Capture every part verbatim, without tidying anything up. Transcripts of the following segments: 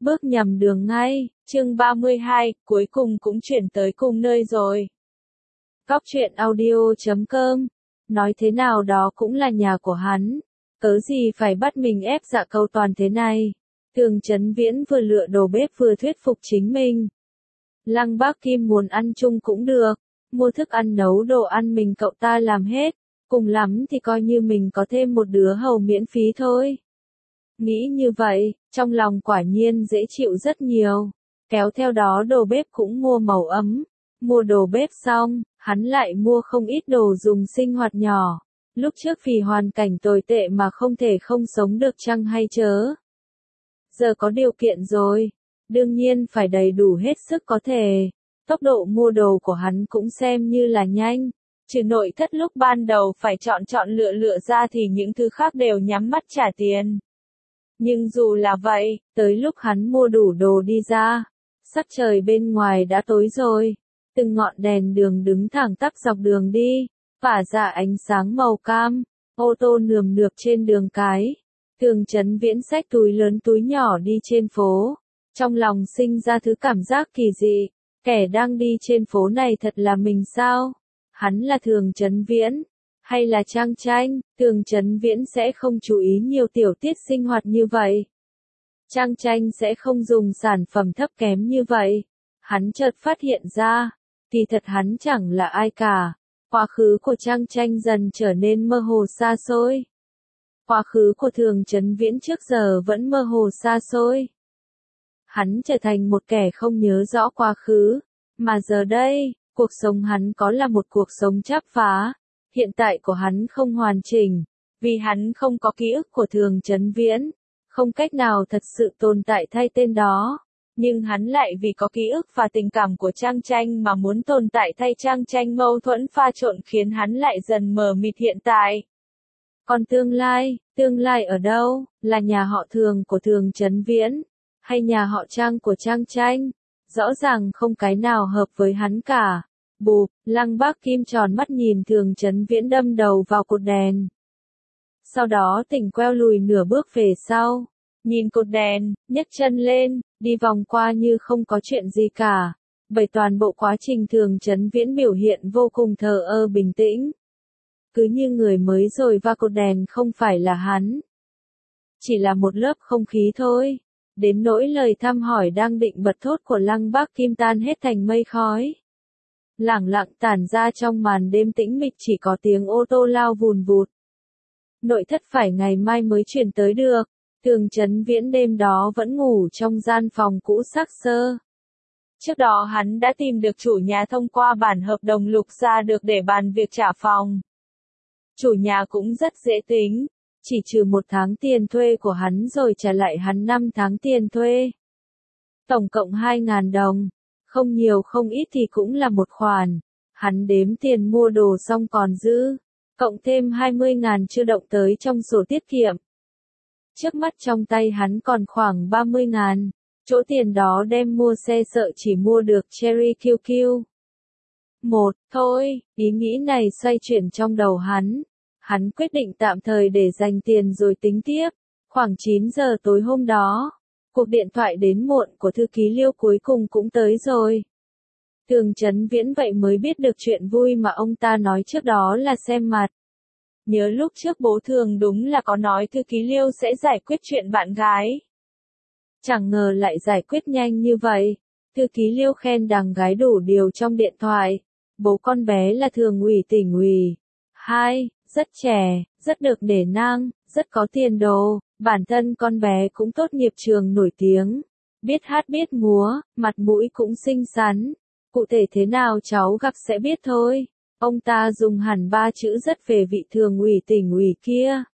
bước nhầm đường ngay. Chương ba mươi hai, cuối cùng cũng chuyển tới cùng nơi rồi. Cóc truyện audio chấm com. Nói thế nào đó cũng là nhà của hắn. Cớ gì phải bắt mình ép dạ câu toàn thế này. Tường Chấn Viễn vừa lựa đồ bếp vừa thuyết phục chính mình. Lăng Bác Kim muốn ăn chung cũng được. Mua thức ăn nấu đồ ăn mình cậu ta làm hết. Cùng lắm thì coi như mình có thêm một đứa hầu miễn phí thôi. Nghĩ như vậy, trong lòng quả nhiên dễ chịu rất nhiều. Kéo theo đó đồ bếp cũng mua màu ấm. Mua đồ bếp xong, hắn lại mua không ít đồ dùng sinh hoạt nhỏ. Lúc trước vì hoàn cảnh tồi tệ mà không thể không sống được chăng hay chớ. Giờ có điều kiện rồi, đương nhiên phải đầy đủ hết sức có thể. Tốc độ mua đồ của hắn cũng xem như là nhanh. Trừ nội thất lúc ban đầu phải chọn chọn lựa lựa ra thì những thứ khác đều nhắm mắt trả tiền. Nhưng dù là vậy, tới lúc hắn mua đủ đồ đi ra, sắc trời bên ngoài đã tối rồi. Từng ngọn đèn đường đứng thẳng tắp dọc đường đi, phả ra ánh sáng màu cam, ô tô nườm nượp trên đường cái. Tường Chấn Viễn xách túi lớn túi nhỏ đi trên phố, trong lòng sinh ra thứ cảm giác kỳ dị, kẻ đang đi trên phố này thật là mình sao? Hắn là Tường Chấn Viễn, hay là Trang Tranh? Tường Chấn Viễn sẽ không chú ý nhiều tiểu tiết sinh hoạt như vậy. Trang Tranh sẽ không dùng sản phẩm thấp kém như vậy. Hắn chợt phát hiện ra, kỳ thật hắn chẳng là ai cả. Quá khứ của Trang Tranh dần trở nên mơ hồ xa xôi. Quá khứ của Tường Chấn Viễn trước giờ vẫn mơ hồ xa xôi. Hắn trở thành một kẻ không nhớ rõ quá khứ, mà giờ đây, cuộc sống hắn có là một cuộc sống chắp phá. Hiện tại của hắn không hoàn chỉnh, vì hắn không có ký ức của Tường Chấn Viễn, không cách nào thật sự tồn tại thay tên đó. Nhưng hắn lại vì có ký ức và tình cảm của Trang Tranh mà muốn tồn tại thay Trang Tranh, mâu thuẫn pha trộn khiến hắn lại dần mờ mịt hiện tại. Còn tương lai, tương lai ở đâu, là nhà họ Tường của Tường Chấn Viễn, hay nhà họ Trang của Trang Tranh? Rõ ràng không cái nào hợp với hắn cả. Bụp, Lăng Bác Kim tròn mắt nhìn Tường Chấn Viễn đâm đầu vào cột đèn. Sau đó tỉnh queo lùi nửa bước về sau. Nhìn cột đèn, nhấc chân lên, đi vòng qua như không có chuyện gì cả. Bởi toàn bộ quá trình Tường Chấn Viễn biểu hiện vô cùng thờ ơ bình tĩnh. Cứ như người mới rồi va cột đèn không phải là hắn. Chỉ là một lớp không khí thôi. Đến nỗi lời thăm hỏi đang định bật thốt của Lăng Bác Kim tan hết thành mây khói. Lẳng lặng tản ra trong màn đêm tĩnh mịch, chỉ có tiếng ô tô lao vùn vụt. Nội thất phải ngày mai mới chuyển tới được. Tường Chấn Viễn đêm đó vẫn ngủ trong gian phòng cũ xác xơ. Trước đó hắn đã tìm được chủ nhà thông qua bản hợp đồng lục ra được để bàn việc trả phòng. Chủ nhà cũng rất dễ tính, chỉ trừ một tháng tiền thuê của hắn rồi trả lại hắn năm tháng tiền thuê. Tổng cộng hai nghìn đồng, không nhiều không ít thì cũng là một khoản. Hắn đếm tiền mua đồ xong còn giữ, cộng thêm hai mươi nghìn chưa động tới trong sổ tiết kiệm. Trước mắt trong tay hắn còn khoảng ba mươi nghìn, chỗ tiền đó đem mua xe sợ chỉ mua được Cherry kiu kiu. Một, thôi, ý nghĩ này xoay chuyển trong đầu hắn. Hắn quyết định tạm thời để dành tiền rồi tính tiếp. Khoảng chín giờ tối hôm đó, cuộc điện thoại đến muộn của thư ký Liêu cuối cùng cũng tới rồi. Tường Chấn Viễn vậy mới biết được chuyện vui mà ông ta nói trước đó là xem mặt. Nhớ lúc trước bố Thường đúng là có nói thư ký Liêu sẽ giải quyết chuyện bạn gái. Chẳng ngờ lại giải quyết nhanh như vậy. Thư ký Liêu khen đằng gái đủ điều trong điện thoại. Bố con bé là thường ủy tỉnh ủy. Hai, rất trẻ, rất được nể nang, rất có tiền đồ. Bản thân con bé cũng tốt nghiệp trường nổi tiếng. Biết hát biết múa, mặt mũi cũng xinh xắn. Cụ thể thế nào cháu gặp sẽ biết thôi. Ông ta dùng hẳn ba chữ rất về vị thường ủy tỉnh ủy kia.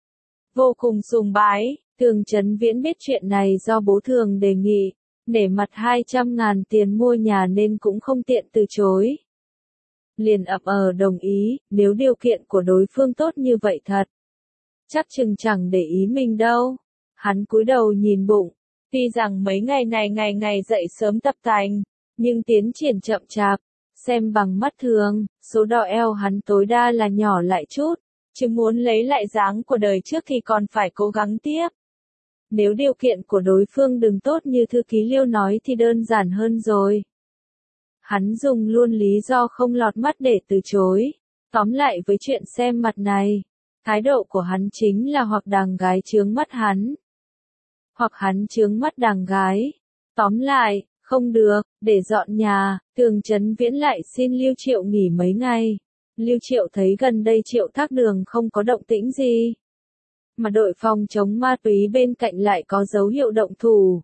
Vô cùng sùng bái. Tường Chấn Viễn biết chuyện này do bố Thường đề nghị. Nể mặt hai trăm ngàn tiền mua nhà nên cũng không tiện từ chối. Liền ậm ờ đồng ý, nếu điều kiện của đối phương tốt như vậy thật. Chắc chừng chẳng để ý mình đâu. Hắn cúi đầu nhìn bụng. Tuy rằng mấy ngày này ngày ngày dậy sớm tập tành, nhưng tiến triển chậm chạp. Xem bằng mắt thường, số đo eo hắn tối đa là nhỏ lại chút. Chứ muốn lấy lại dáng của đời trước thì còn phải cố gắng tiếp. Nếu điều kiện của đối phương đừng tốt như thư ký Liêu nói thì đơn giản hơn rồi. Hắn dùng luôn lý do không lọt mắt để từ chối. Tóm lại với chuyện xem mặt này, thái độ của hắn chính là hoặc đàng gái chướng mắt hắn, hoặc hắn chướng mắt đàng gái. Tóm lại, không được, để dọn nhà, Thường Chấn Viễn lại xin Lưu Triệu nghỉ mấy ngày. Lưu Triệu thấy gần đây Triệu Thác Đường không có động tĩnh gì, mà đội phòng chống ma túy bên cạnh lại có dấu hiệu động thủ.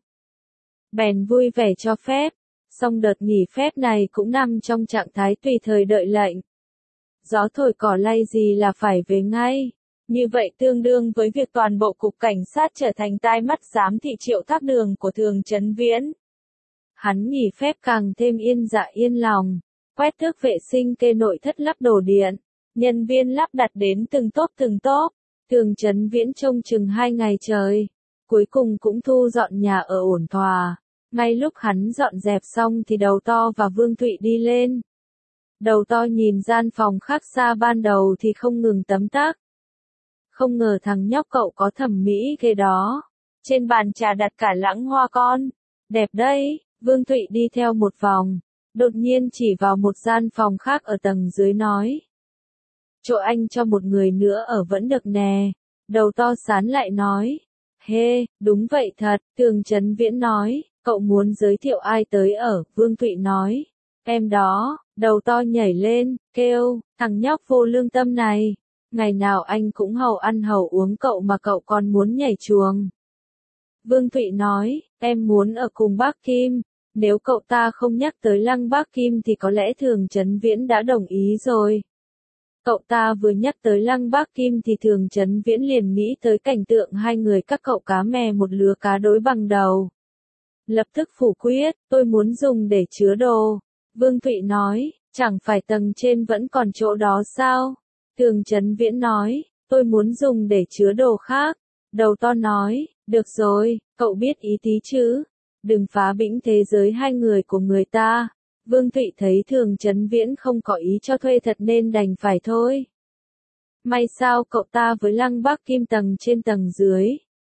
Bèn vui vẻ cho phép, song đợt nghỉ phép này cũng nằm trong trạng thái tùy thời đợi lệnh. Gió thổi cỏ lay gì là phải về ngay. Như vậy tương đương với việc toàn bộ cục cảnh sát trở thành tai mắt giám thị Triệu Thác Đường của Thường Chấn Viễn. Hắn nghỉ phép càng thêm yên dạ yên lòng, quét thước vệ sinh kê nội thất lắp đồ điện, nhân viên lắp đặt đến từng tốp từng tốp. Thường Chấn Viễn trông chừng hai ngày trời, cuối cùng cũng thu dọn nhà ở ổn thỏa. Ngay lúc hắn dọn dẹp xong thì Đầu To và Vương Thụy đi lên. Đầu To nhìn gian phòng khác xa ban đầu thì không ngừng tấm tắc. Không ngờ thằng nhóc cậu có thẩm mỹ ghê đó. Trên bàn trà đặt cả lẵng hoa con. Đẹp đấy. Vương Thụy đi theo một vòng, đột nhiên chỉ vào một gian phòng khác ở tầng dưới nói. Chỗ anh cho một người nữa ở vẫn được nè. Đầu To sán lại nói. Hê, hey, đúng vậy thật. Thường Chấn Viễn nói. Cậu muốn giới thiệu ai tới ở? Vương Thụy nói. Em đó. Đầu To nhảy lên, kêu, thằng nhóc vô lương tâm này. Ngày nào anh cũng hầu ăn hầu uống cậu mà cậu còn muốn nhảy chuồng. Vương Thụy nói, em muốn ở cùng bác Kim. Nếu cậu ta không nhắc tới Lăng Bác Kim thì có lẽ Thường Chấn Viễn đã đồng ý rồi. Cậu ta vừa nhắc tới Lăng Bác Kim thì Thường Chấn Viễn liền nghĩ tới cảnh tượng hai người các cậu cá mè một lứa cá đối bằng đầu. Lập tức phủ quyết, tôi muốn dùng để chứa đồ. Vương Thụy nói, chẳng phải tầng trên vẫn còn chỗ đó sao? Thường Chấn Viễn nói, tôi muốn dùng để chứa đồ khác. Đầu To nói, được rồi, cậu biết ý tí chứ? Đừng phá bĩnh thế giới hai người của người ta. Vương Thụy thấy Thường Chấn Viễn không có ý cho thuê thật nên đành phải thôi. May sao cậu ta với Lăng Bác Kim tầng trên tầng dưới.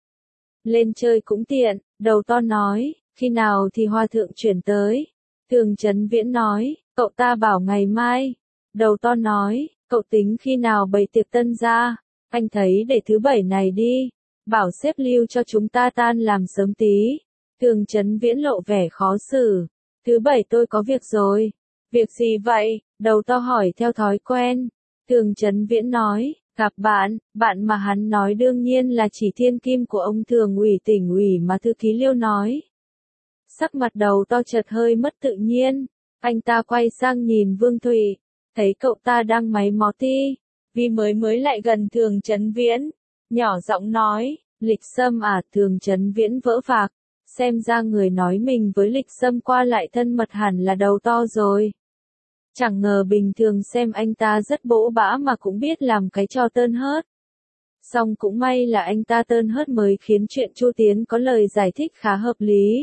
Lên chơi cũng tiện, Đầu To nói, khi nào thì Hòa Thượng chuyển tới. Thường Chấn Viễn nói, cậu ta bảo ngày mai. Đầu To nói, cậu tính khi nào bày tiệc tân gia? Anh thấy để thứ bảy này đi. Bảo xếp Lưu cho chúng ta tan làm sớm tí. Thường Chấn Viễn lộ vẻ khó xử. Thứ bảy tôi có việc rồi. Việc gì vậy? Đầu To hỏi theo thói quen. Thường Chấn Viễn nói, gặp bạn, bạn mà hắn nói đương nhiên là chỉ thiên kim của ông Thường ủy tỉnh ủy mà thư ký Liêu nói. Sắc mặt Đầu To chợt hơi mất tự nhiên. Anh ta quay sang nhìn Vương Thụy, thấy cậu ta đang máy mó ti. Vì mới mới lại gần Thường Chấn Viễn, nhỏ giọng nói, Lịch Sâm à? Thường Chấn Viễn vỡ vạc. Xem ra người nói mình với Lịch Sâm qua lại thân mật hẳn là Đầu To rồi. Chẳng ngờ bình thường xem anh ta rất bỗ bã mà cũng biết làm cái trò tơn hớt. Song cũng may là anh ta tơn hớt mới khiến chuyện Chu Tiến có lời giải thích khá hợp lý.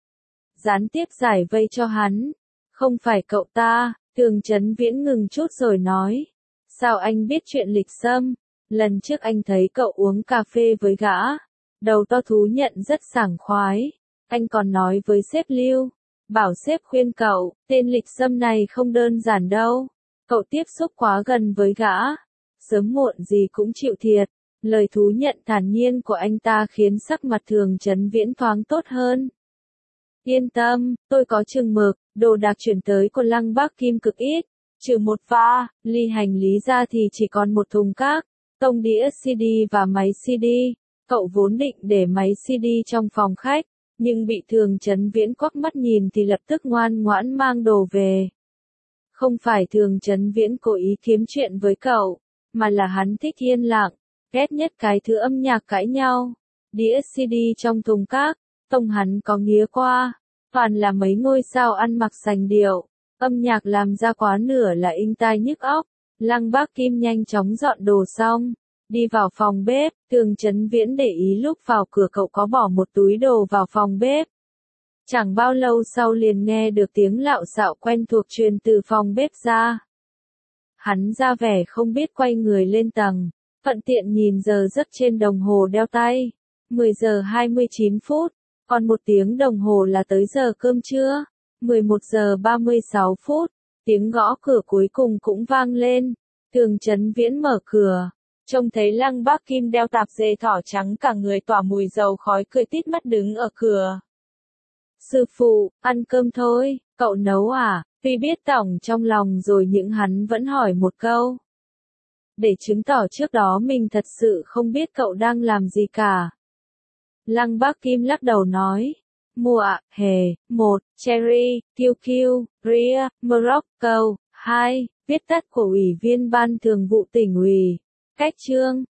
Gián tiếp giải vây cho hắn. Không phải cậu ta. Thường Chấn Viễn ngừng chút rồi nói. Sao anh biết chuyện Lịch Sâm? Lần trước anh thấy cậu uống cà phê với gã. Đầu To thú nhận rất sảng khoái. Anh còn nói với sếp Lưu. Bảo sếp khuyên cậu, tên Lịch Sâm này không đơn giản đâu. Cậu tiếp xúc quá gần với gã. Sớm muộn gì cũng chịu thiệt. Lời thú nhận thản nhiên của anh ta khiến sắc mặt Thường Chấn Viễn thoáng tốt hơn. Yên tâm, tôi có chừng mực, đồ đạc chuyển tới của Lăng Bác Kim cực ít. Trừ một pha, ly hành lý ra thì chỉ còn một thùng cát, tông đĩa xê đê và máy xê đê. Cậu vốn định để máy xê đê trong phòng khách, nhưng bị Thường Chấn Viễn quắc mắt nhìn thì lập tức ngoan ngoãn mang đồ về. Không phải Thường Chấn Viễn cố ý kiếm chuyện với cậu, mà là hắn thích yên lặng, ghét nhất cái thứ âm nhạc cãi nhau. Đĩa xê đê trong thùng cát, tông hắn có nghía qua, toàn là mấy ngôi sao ăn mặc sành điệu, âm nhạc làm ra quá nửa là inh tai nhức óc. Lăng Bác Kim nhanh chóng dọn đồ xong, đi vào phòng bếp. Thường Chấn Viễn để ý lúc vào cửa cậu có bỏ một túi đồ vào phòng bếp. Chẳng bao lâu sau liền nghe được tiếng lạo xạo quen thuộc truyền từ phòng bếp ra. Hắn ra vẻ không biết quay người lên tầng, thuận tiện nhìn giờ giấc trên đồng hồ đeo tay. mười giờ hai mươi chín phút, còn một tiếng đồng hồ là tới giờ cơm trưa. mười một giờ ba mươi sáu phút, tiếng gõ cửa cuối cùng cũng vang lên. Tường Chấn Viễn mở cửa, trông thấy Lăng Bác Kim đeo tạp dề thỏ trắng cả người tỏa mùi dầu khói cười tít mắt đứng ở cửa. Sư phụ, ăn cơm thôi, cậu nấu à? Tuy biết tổng trong lòng rồi nhưng hắn vẫn hỏi một câu. Để chứng tỏ trước đó mình thật sự không biết cậu đang làm gì cả. Lăng Bác Kim lắc đầu nói. Mùa, Hề, một, Cherry, kiu kiu, Ria, Morocco, hai, viết tắt của Ủy viên Ban Thường vụ tỉnh ủy. Cách chương